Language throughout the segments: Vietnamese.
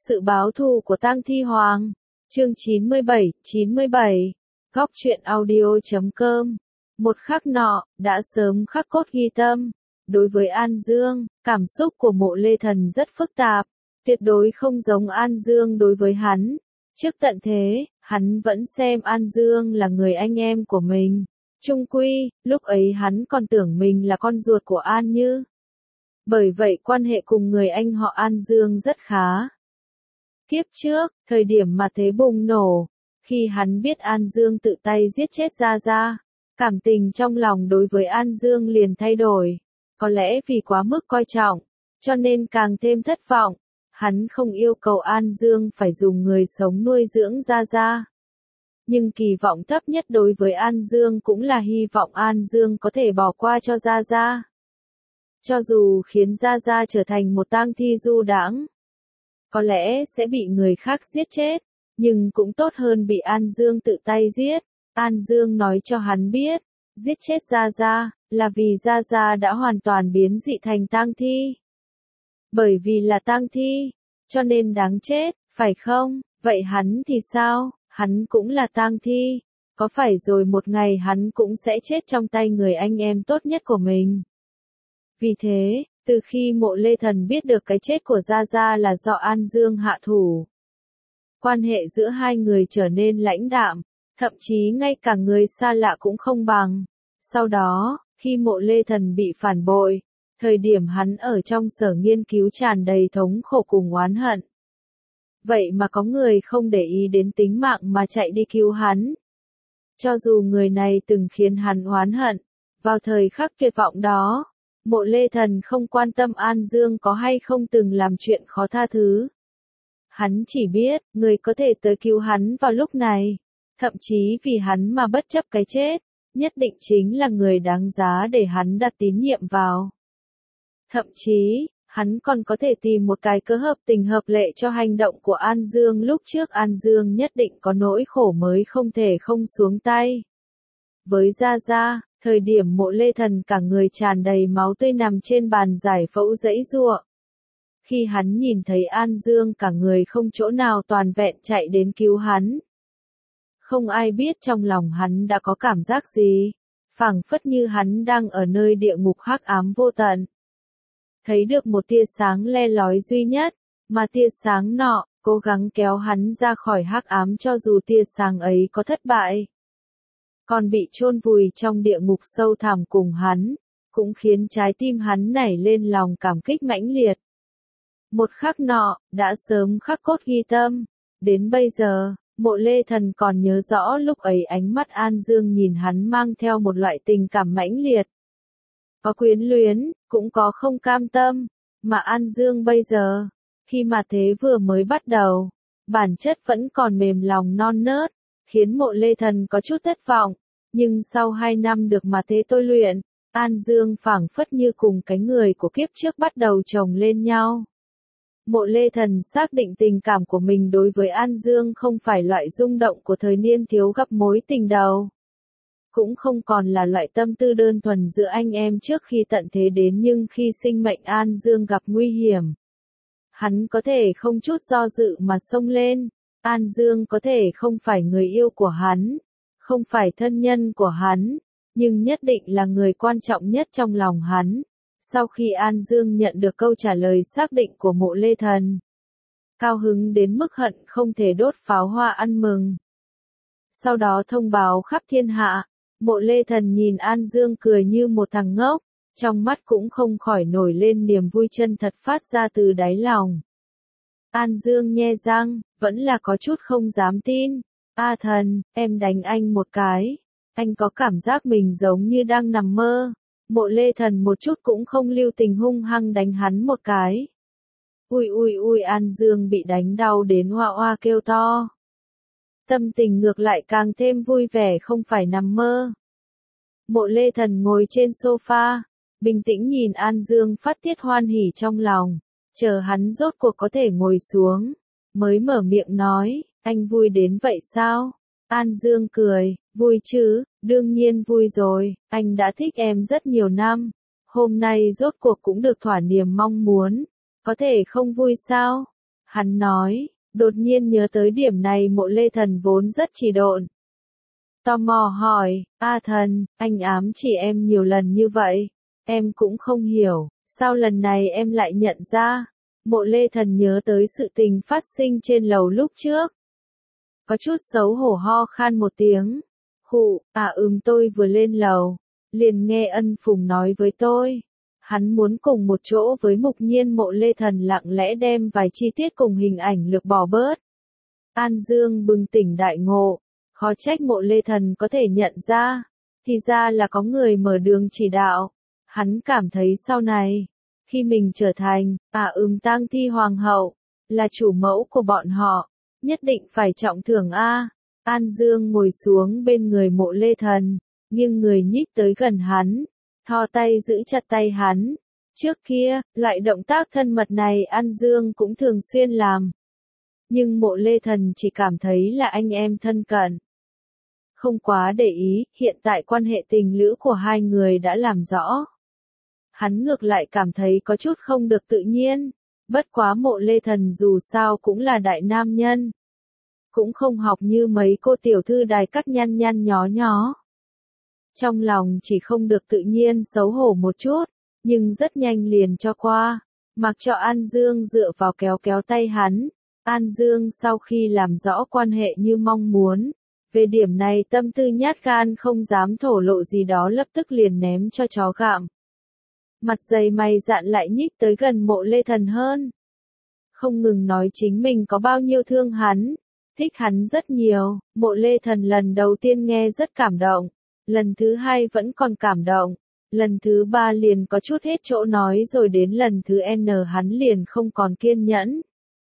Sự báo thù của tang thi hoàng. Chương 97. Góc truyện audio.com. Một khắc nọ, đã sớm khắc cốt ghi tâm. Đối với An Dương, cảm xúc của Mộ Lê Thần rất phức tạp. Tuyệt đối không giống An Dương đối với hắn. Trước tận thế, hắn vẫn xem An Dương là người anh em của mình. Chung quy, lúc ấy hắn còn tưởng mình là con ruột của An Như. Bởi vậy quan hệ cùng người anh họ An Dương rất khá. Kiếp trước, thời điểm mà thế bùng nổ, khi hắn biết An Dương tự tay giết chết Gia Gia, cảm tình trong lòng đối với An Dương liền thay đổi. Có lẽ vì quá mức coi trọng, cho nên càng thêm thất vọng. Hắn không yêu cầu An Dương phải dùng người sống nuôi dưỡng Gia Gia. Nhưng kỳ vọng thấp nhất đối với An Dương cũng là hy vọng An Dương có thể bỏ qua cho Gia Gia. Cho dù khiến Gia Gia trở thành một tang thi du đãng, có lẽ sẽ bị người khác giết chết, nhưng cũng tốt hơn bị An Dương tự tay giết. An Dương nói cho hắn biết, giết chết Gia Gia, là vì Gia Gia đã hoàn toàn biến dị thành tang thi. Bởi vì là tang thi, cho nên đáng chết, phải không? Vậy hắn thì sao? Hắn cũng là tang thi, có phải rồi một ngày hắn cũng sẽ chết trong tay người anh em tốt nhất của mình. Vì thế, từ khi Mộ Lê Thần biết được cái chết của Gia Gia là do An Dương hạ thủ, quan hệ giữa hai người trở nên lãnh đạm, thậm chí ngay cả người xa lạ cũng không bằng. Sau đó, khi Mộ Lê Thần bị phản bội, thời điểm hắn ở trong sở nghiên cứu tràn đầy thống khổ cùng oán hận. Vậy mà có người không để ý đến tính mạng mà chạy đi cứu hắn. Cho dù người này từng khiến hắn oán hận, vào thời khắc tuyệt vọng đó, Mộ Lê Thần không quan tâm An Dương có hay không từng làm chuyện khó tha thứ. Hắn chỉ biết, người có thể tới cứu hắn vào lúc này, thậm chí vì hắn mà bất chấp cái chết, nhất định chính là người đáng giá để hắn đặt tín nhiệm vào. Thậm chí, hắn còn có thể tìm một cái cớ hợp tình hợp lệ cho hành động của An Dương lúc trước. An Dương nhất định có nỗi khổ mới không thể không xuống tay. Với Gia Gia, thời điểm Mộ Lê Thần cả người tràn đầy máu tươi nằm trên bàn giải phẫu giãy giụa. Khi hắn nhìn thấy An Dương cả người không chỗ nào toàn vẹn chạy đến cứu hắn, không ai biết trong lòng hắn đã có cảm giác gì, phảng phất như hắn đang ở nơi địa ngục hắc ám vô tận. Thấy được một tia sáng le lói duy nhất, mà tia sáng nọ, cố gắng kéo hắn ra khỏi hắc ám cho dù tia sáng ấy có thất bại. Còn bị chôn vùi trong địa ngục sâu thẳm cùng hắn, cũng khiến trái tim hắn nảy lên lòng cảm kích mãnh liệt. Một khắc nọ, đã sớm khắc cốt ghi tâm. Đến bây giờ, Mộ Lê Thần còn nhớ rõ lúc ấy ánh mắt An Dương nhìn hắn mang theo một loại tình cảm mãnh liệt. Có quyến luyến, cũng có không cam tâm, mà An Dương bây giờ, khi mà thế vừa mới bắt đầu, bản chất vẫn còn mềm lòng non nớt, khiến Mộ Lê Thần có chút thất vọng, nhưng sau 2 năm được mà thế tôi luyện, An Dương phảng phất như cùng cái người của kiếp trước bắt đầu chồng lên nhau. Mộ Lê Thần xác định tình cảm của mình đối với An Dương không phải loại rung động của thời niên thiếu gặp mối tình đầu. Cũng không còn là loại tâm tư đơn thuần giữa anh em trước khi tận thế đến, nhưng khi sinh mệnh An Dương gặp nguy hiểm, hắn có thể không chút do dự mà xông lên. An Dương có thể không phải người yêu của hắn, không phải thân nhân của hắn, nhưng nhất định là người quan trọng nhất trong lòng hắn. Sau khi An Dương nhận được câu trả lời xác định của Mộ Lê Thần, cao hứng đến mức hận không thể đốt pháo hoa ăn mừng. Sau đó thông báo khắp thiên hạ, Mộ Lê Thần nhìn An Dương cười như một thằng ngốc, trong mắt cũng không khỏi nổi lên niềm vui chân thật phát ra từ đáy lòng. An Dương nhe răng, vẫn là có chút không dám tin. A Thần, em đánh anh một cái. Anh có cảm giác mình giống như đang nằm mơ. Mộ Lê Thần một chút cũng không lưu tình hung hăng đánh hắn một cái. Ui, An Dương bị đánh đau đến oa oa kêu to. Tâm tình ngược lại càng thêm vui vẻ, không phải nằm mơ. Mộ Lê Thần ngồi trên sofa, bình tĩnh nhìn An Dương phát tiết hoan hỉ trong lòng, chờ hắn rốt cuộc có thể ngồi xuống, mới mở miệng nói, anh vui đến vậy sao? An Dương cười, vui chứ, đương nhiên vui rồi, anh đã thích em rất nhiều năm, hôm nay rốt cuộc cũng được thỏa niềm mong muốn, có thể không vui sao? Hắn nói, đột nhiên nhớ tới điểm này Mộ Lê Thần vốn rất trì độn. Tò mò hỏi, A Thần, anh ám chỉ em nhiều lần như vậy, em cũng không hiểu, sao lần này em lại nhận ra? Mộ Lê Thần nhớ tới sự tình phát sinh trên lầu lúc trước. Có chút xấu hổ ho khan một tiếng. Khụ, tôi vừa lên lầu, liền nghe Ân Phùng nói với tôi. Hắn muốn cùng một chỗ với Mục Nhiên. Mộ Lê Thần lặng lẽ đem vài chi tiết cùng hình ảnh lược bỏ bớt. An Dương bừng tỉnh đại ngộ, khó trách Mộ Lê Thần có thể nhận ra, thì ra là có người mở đường chỉ đạo. Hắn cảm thấy sau này, khi mình trở thành, tang thi hoàng hậu, là chủ mẫu của bọn họ, nhất định phải trọng thưởng a. An Dương ngồi xuống bên người Mộ Lê Thần, nghiêng người nhích tới gần hắn, thò tay giữ chặt tay hắn. Trước kia, loại động tác thân mật này An Dương cũng thường xuyên làm. Nhưng Mộ Lê Thần chỉ cảm thấy là anh em thân cận. Không quá để ý, hiện tại quan hệ tình lữ của hai người đã làm rõ. Hắn ngược lại cảm thấy có chút không được tự nhiên. Bất quá Mộ Lê Thần dù sao cũng là đại nam nhân. Cũng không học như mấy cô tiểu thư đài các nhăn nhăn nhó nhó. Trong lòng chỉ không được tự nhiên xấu hổ một chút, nhưng rất nhanh liền cho qua. Mặc cho An Dương dựa vào kéo kéo tay hắn. An Dương sau khi làm rõ quan hệ như mong muốn, về điểm này tâm tư nhát gan không dám thổ lộ gì đó lập tức liền ném cho chó gặm. Mặt dày mày dạn lại nhích tới gần Mộ Lê Thần hơn. Không ngừng nói chính mình có bao nhiêu thương hắn, thích hắn rất nhiều. Mộ Lê Thần lần đầu tiên nghe rất cảm động, lần thứ hai vẫn còn cảm động, lần thứ ba liền có chút hết chỗ nói rồi đến lần thứ N hắn liền không còn kiên nhẫn.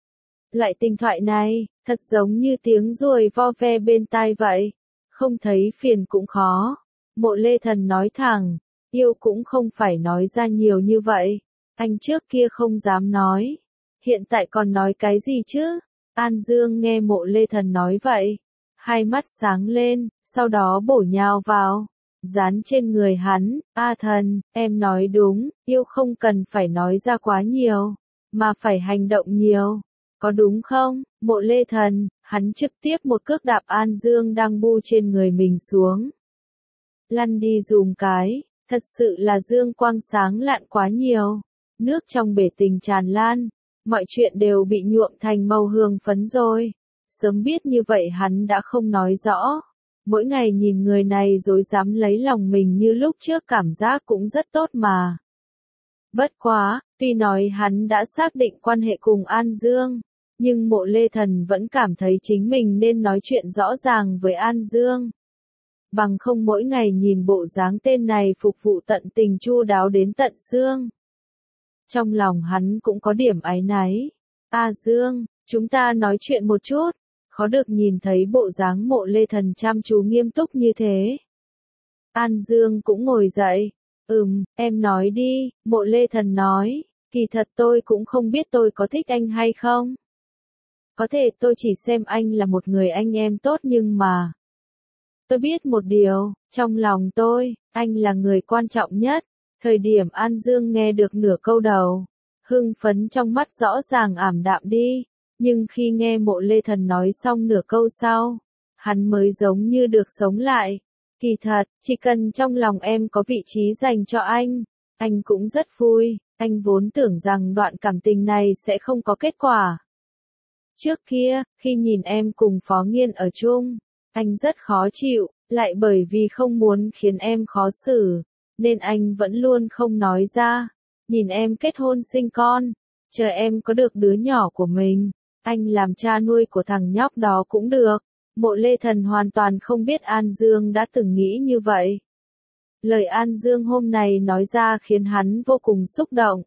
Loại tình thoại này, thật giống như tiếng ruồi vo ve bên tai vậy, không thấy phiền cũng khó. Mộ Lê Thần nói thẳng, yêu cũng không phải nói ra nhiều như vậy, anh trước kia không dám nói, hiện tại còn nói cái gì chứ? An Dương nghe Mộ Lê Thần nói vậy, hai mắt sáng lên, sau đó bổ nhào vào, dán trên người hắn. A Thần, em nói đúng, yêu không cần phải nói ra quá nhiều, mà phải hành động nhiều. Có đúng không? Mộ Lê Thần, hắn trực tiếp một cước đạp An Dương đang bu trên người mình xuống. Lăn đi dùm cái, thật sự là dương quang sáng lạn quá nhiều. Nước trong bể tình tràn lan, mọi chuyện đều bị nhuộm thành màu hương phấn rồi. Sớm biết như vậy hắn đã không nói rõ. Mỗi ngày nhìn người này dối dám lấy lòng mình như lúc trước cảm giác cũng rất tốt mà. Bất quá, tuy nói hắn đã xác định quan hệ cùng An Dương, nhưng Mộ Lê Thần vẫn cảm thấy chính mình nên nói chuyện rõ ràng với An Dương. Bằng không mỗi ngày nhìn bộ dáng tên này phục vụ tận tình chu đáo đến tận xương. Trong lòng hắn cũng có điểm áy náy. A Dương, chúng ta nói chuyện một chút. Khó được nhìn thấy bộ dáng Mộ Lê Thần chăm chú nghiêm túc như thế. An Dương cũng ngồi dậy. Em nói đi. Mộ Lê Thần nói, kỳ thật tôi cũng không biết tôi có thích anh hay không. Có thể tôi chỉ xem anh là một người anh em tốt nhưng mà. Tôi biết một điều, trong lòng tôi, anh là người quan trọng nhất. Thời điểm An Dương nghe được nửa câu đầu, hưng phấn trong mắt rõ ràng ảm đạm đi. Nhưng khi nghe Mộ Lê Thần nói xong nửa câu sau, hắn mới giống như được sống lại. Kỳ thật, chỉ cần trong lòng em có vị trí dành cho anh cũng rất vui. Anh vốn tưởng rằng đoạn cảm tình này sẽ không có kết quả. Trước kia, khi nhìn em cùng Phó Nghiên ở chung, anh rất khó chịu, lại bởi vì không muốn khiến em khó xử, nên anh vẫn luôn không nói ra. Nhìn em kết hôn sinh con, chờ em có được đứa nhỏ của mình, anh làm cha nuôi của thằng nhóc đó cũng được. Mộ Lê Thần hoàn toàn không biết An Dương đã từng nghĩ như vậy. Lời An Dương hôm nay nói ra khiến hắn vô cùng xúc động.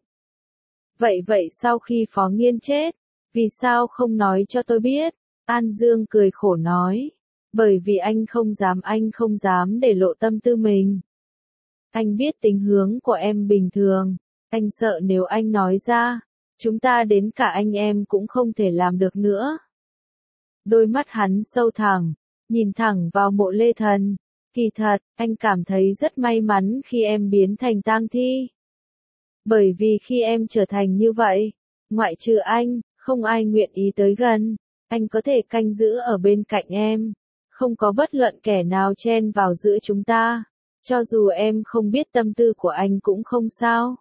Vậy sau khi Phó Nghiên chết, vì sao không nói cho tôi biết? An Dương cười khổ nói. Bởi vì anh không dám để lộ tâm tư mình. Anh biết tính hướng của em bình thường, anh sợ nếu anh nói ra, chúng ta đến cả anh em cũng không thể làm được nữa. Đôi mắt hắn sâu thẳm, nhìn thẳng vào Mộ Lê Thần. Kỳ thật, anh cảm thấy rất may mắn khi em biến thành tang thi. Bởi vì khi em trở thành như vậy, ngoại trừ anh, Không ai nguyện ý tới gần. Anh có thể canh giữ ở bên cạnh em. Không có bất luận kẻ nào chen vào giữa chúng ta. Cho dù em không biết tâm tư của anh cũng không sao.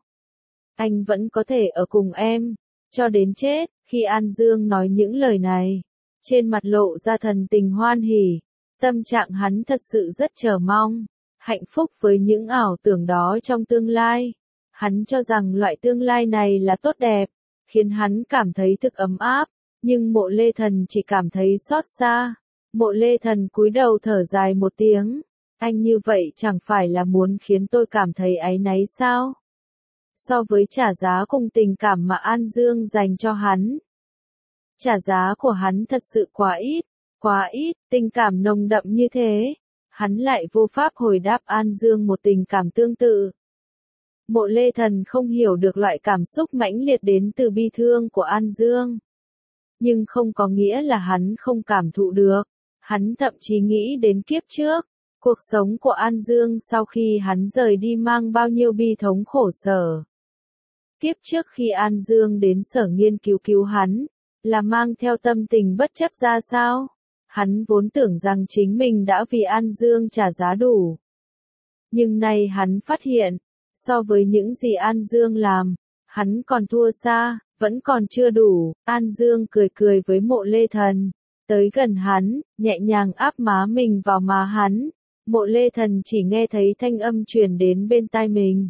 Anh vẫn có thể ở cùng em. Cho đến chết. Khi An Dương nói những lời này, trên mặt lộ ra thần tình hoan hỉ. Tâm trạng hắn thật sự rất chờ mong. Hạnh phúc với những ảo tưởng đó trong tương lai. Hắn cho rằng loại tương lai này là tốt đẹp, khiến hắn cảm thấy thực ấm áp, nhưng Mộ Lê Thần chỉ cảm thấy xót xa. Mộ Lê Thần cúi đầu thở dài một tiếng, anh như vậy chẳng phải là muốn khiến tôi cảm thấy áy náy sao? So với trả giá cùng tình cảm mà An Dương dành cho hắn, trả giá của hắn thật sự quá ít, tình cảm nồng đậm như thế, hắn lại vô pháp hồi đáp An Dương một tình cảm tương tự. Mộ Lê Thần không hiểu được loại cảm xúc mãnh liệt đến từ bi thương của An Dương. Nhưng không có nghĩa là hắn không cảm thụ được. Hắn thậm chí nghĩ đến kiếp trước. Cuộc sống của An Dương sau khi hắn rời đi mang bao nhiêu bi thống khổ sở. Kiếp trước khi An Dương đến sở nghiên cứu hắn, là mang theo tâm tình bất chấp ra sao? Hắn vốn tưởng rằng chính mình đã vì An Dương trả giá đủ. Nhưng nay hắn phát hiện, so với những gì An Dương làm, hắn còn thua xa, vẫn còn chưa đủ. An Dương cười cười với Mộ Lê Thần, tới gần hắn, nhẹ nhàng áp má mình vào má hắn. Mộ Lê Thần chỉ nghe thấy thanh âm truyền đến bên tai mình.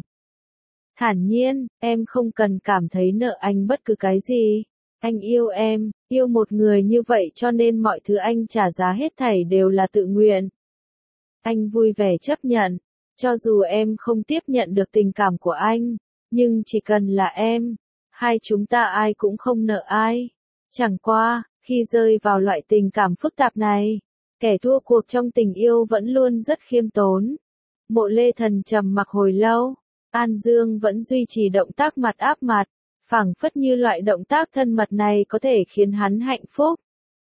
Thản nhiên, em không cần cảm thấy nợ anh bất cứ cái gì. Anh yêu em, yêu một người như vậy cho nên mọi thứ anh trả giá hết thảy đều là tự nguyện. Anh vui vẻ chấp nhận, cho dù em không tiếp nhận được tình cảm của anh, nhưng chỉ cần là em, hai chúng ta ai cũng không nợ ai. Chẳng qua, khi rơi vào loại tình cảm phức tạp này, kẻ thua cuộc trong tình yêu vẫn luôn rất khiêm tốn. Mộ Lê Thần trầm mặc hồi lâu, An Dương vẫn duy trì động tác mặt áp mặt, phảng phất như loại động tác thân mật này có thể khiến hắn hạnh phúc.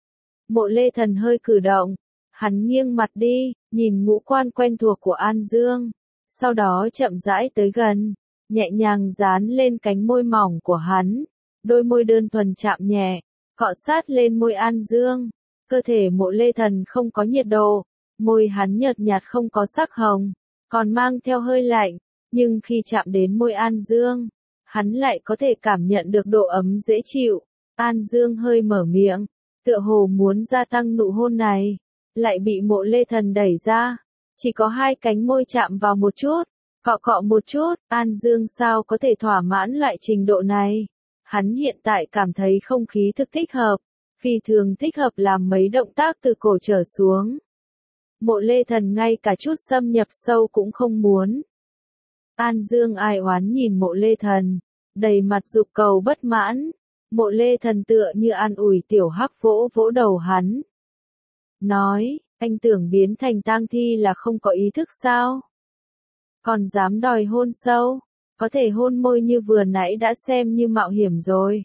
Mộ Lê Thần hơi cử động, hắn nghiêng mặt đi, nhìn ngũ quan quen thuộc của An Dương, sau đó chậm rãi tới gần, nhẹ nhàng dán lên cánh môi mỏng của hắn, đôi môi đơn thuần chạm nhẹ, cọ sát lên môi An Dương. Cơ thể Mộ Lê Thần không có nhiệt độ, môi hắn nhợt nhạt không có sắc hồng, còn mang theo hơi lạnh, nhưng khi chạm đến môi An Dương, hắn lại có thể cảm nhận được độ ấm dễ chịu. An Dương hơi mở miệng, tựa hồ muốn gia tăng nụ hôn này, lại bị Mộ Lê Thần đẩy ra. Chỉ có hai cánh môi chạm vào một chút, cọ một chút, An Dương sao có thể thỏa mãn loại trình độ này. Hắn hiện tại cảm thấy không khí thực thích hợp, phi thường thích hợp làm mấy động tác từ cổ trở xuống. Mộ Lê Thần ngay cả chút xâm nhập sâu cũng không muốn. An Dương ai oán nhìn Mộ Lê Thần, đầy mặt dục cầu bất mãn. Mộ Lê Thần tựa như an ủi tiểu hắc vỗ vỗ đầu hắn. Nói, anh tưởng biến thành tang thi là không có ý thức sao? Còn dám đòi hôn sâu, có thể hôn môi như vừa nãy đã xem như mạo hiểm rồi.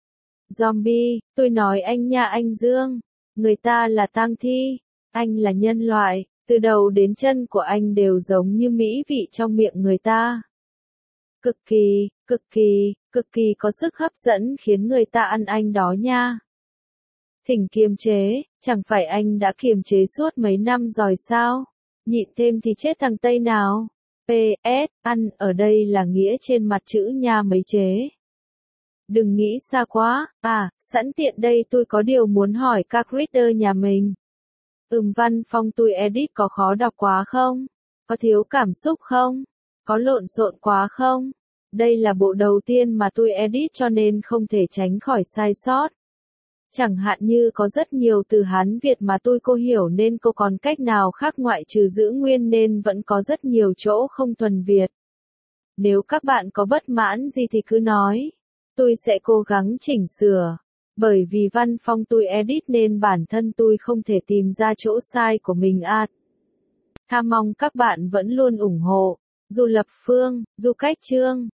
Zombie, tôi nói anh nha anh Dương, người ta là tang thi, anh là nhân loại, từ đầu đến chân của anh đều giống như mỹ vị trong miệng người ta. Cực kỳ có sức hấp dẫn khiến người ta ăn anh đó nha. Thỉnh kiềm chế, chẳng phải anh đã kiềm chế suốt mấy năm rồi sao? Nhịn thêm thì chết thằng Tây nào. PS, ăn ở đây là nghĩa trên mặt chữ nha mấy chế. Đừng nghĩ xa quá, sẵn tiện đây tôi có điều muốn hỏi các reader nhà mình. Văn phong tôi edit có khó đọc quá không? Có thiếu cảm xúc không? Có lộn xộn quá không? Đây là bộ đầu tiên mà tôi edit cho nên không thể tránh khỏi sai sót. Chẳng hạn như có rất nhiều từ Hán Việt mà tôi cô hiểu nên cô còn cách nào khác ngoại trừ giữ nguyên nên vẫn có rất nhiều chỗ không thuần Việt. Nếu các bạn có bất mãn gì thì cứ nói. Tôi sẽ cố gắng chỉnh sửa. Bởi vì văn phong tôi edit nên bản thân tôi không thể tìm ra chỗ sai của mình Tha mong các bạn vẫn luôn ủng hộ. Dù lập phương, dù cách chương.